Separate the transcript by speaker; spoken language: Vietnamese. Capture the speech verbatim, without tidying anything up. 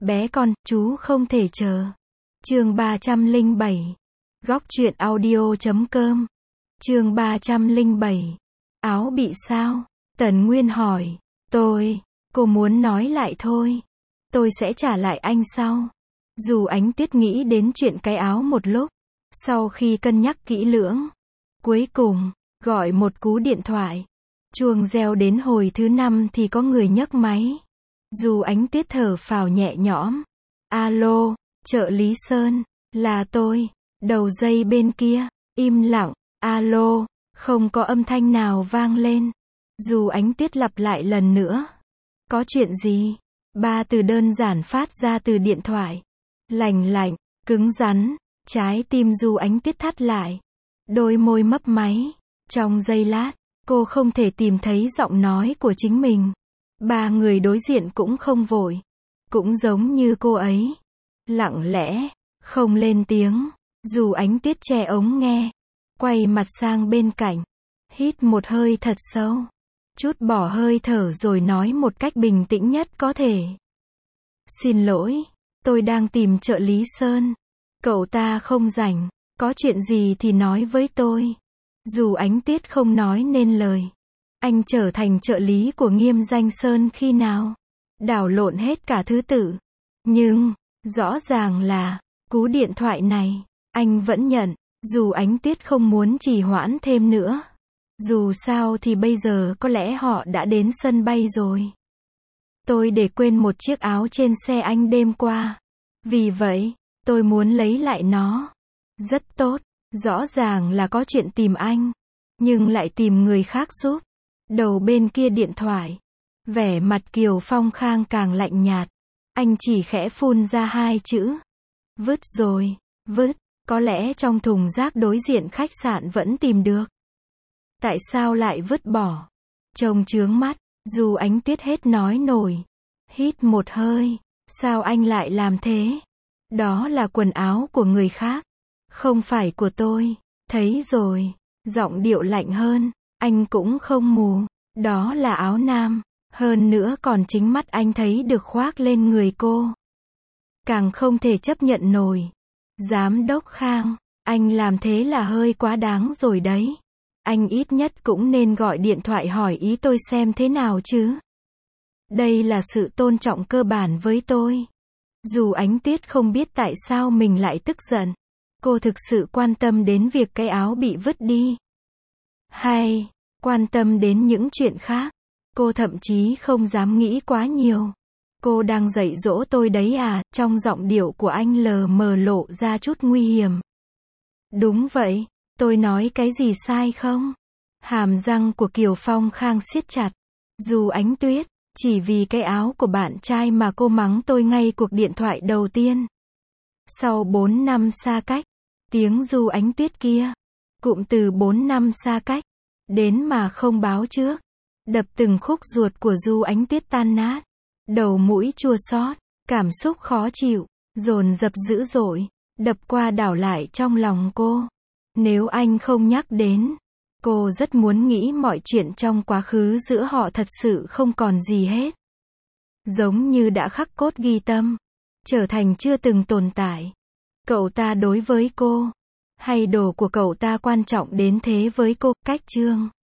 Speaker 1: Bé con, chú không thể chờ. Chương ba trăm lẻ bảy. Góc truyện audio chấm com. Chương ba trăm lẻ bảy. Áo bị sao? Tần Nguyên hỏi. Tôi, cô muốn nói lại thôi. Tôi sẽ trả lại anh sau. Dù Ánh Tuyết nghĩ đến chuyện cái áo một lúc. Sau khi cân nhắc kỹ lưỡng. Cuối cùng, gọi một cú điện thoại. Chuông reo đến hồi thứ năm thì có người nhấc máy. Dù Ánh Tuyết thở phào nhẹ nhõm. Alo, trợ lý Sơn, là tôi. Đầu dây bên kia, im lặng. Alo, không có âm thanh nào vang lên. Dù Ánh Tuyết lặp lại lần nữa. Có chuyện gì? Ba từ đơn giản phát ra từ điện thoại. Lành lạnh, cứng rắn, trái tim Dù Ánh Tuyết thắt lại. Đôi môi mấp máy. Trong giây lát, cô không thể tìm thấy giọng nói của chính mình. Ba người đối diện cũng không vội. Cũng giống như cô ấy. Lặng lẽ, không lên tiếng. Dù Ánh Tuyết che ống nghe. Quay mặt sang bên cạnh. Hít một hơi thật sâu. Chút bỏ hơi thở rồi nói một cách bình tĩnh nhất có thể. Xin lỗi, tôi đang tìm trợ lý Sơn. Cậu ta không rảnh. Có chuyện gì thì nói với tôi. Dù Ánh Tuyết không nói nên lời. Anh trở thành trợ lý của Nghiêm Danh Sơn khi nào? Đảo lộn hết cả thứ tự. Nhưng, rõ ràng là, cú điện thoại này, anh vẫn nhận. Dù Ánh Tuyết không muốn trì hoãn thêm nữa. Dù sao thì bây giờ có lẽ họ đã đến sân bay rồi. Tôi để quên một chiếc áo trên xe anh đêm qua. Vì vậy, tôi muốn lấy lại nó. Rất tốt, rõ ràng là có chuyện tìm anh. Nhưng lại tìm người khác giúp. Đầu bên kia điện thoại. Vẻ mặt Kiều Phong Khang càng lạnh nhạt. Anh chỉ khẽ phun ra hai chữ. Vứt rồi, vứt. Có lẽ trong thùng rác đối diện khách sạn vẫn tìm được. Tại sao lại vứt bỏ? Trông chướng mắt. Dù Ánh Tuyết hết nói nổi. Hít một hơi. Sao anh lại làm thế? Đó là quần áo của người khác. Không phải của tôi. Thấy rồi. Giọng điệu lạnh hơn. Anh cũng không mù. Đó là áo nam. Hơn nữa còn chính mắt anh thấy được khoác lên người cô. Càng không thể chấp nhận nổi. Giám đốc Khang, anh làm thế là hơi quá đáng rồi đấy. Anh ít nhất cũng nên gọi điện thoại hỏi ý tôi xem thế nào chứ. Đây là sự tôn trọng cơ bản với tôi. Dù Ánh Tuyết không biết tại sao mình lại tức giận. Cô thực sự quan tâm đến việc cái áo bị vứt đi. Hay, quan tâm đến những chuyện khác. Cô thậm chí không dám nghĩ quá nhiều. Cô đang dạy dỗ tôi đấy à, trong giọng điệu của anh lờ mờ lộ ra chút nguy hiểm. Đúng vậy, tôi nói cái gì sai không? Hàm răng của Kiều Phong Khang siết chặt. Dù Ánh Tuyết, chỉ vì cái áo của bạn trai mà cô mắng tôi ngay cuộc điện thoại đầu tiên. Sau bốn năm xa cách, tiếng Dù Ánh Tuyết kia, cụm từ bốn năm xa cách, đến mà không báo trước, đập từng khúc ruột của Dù Ánh Tuyết tan nát. Đầu mũi chua xót, cảm xúc khó chịu, dồn dập dữ dội, đập qua đảo lại trong lòng cô. Nếu anh không nhắc đến, cô rất muốn nghĩ mọi chuyện trong quá khứ giữa họ thật sự không còn gì hết. Giống như đã khắc cốt ghi tâm, trở thành chưa từng tồn tại. Cậu ta đối với cô, hay đồ của cậu ta quan trọng đến thế với cô, cách chương.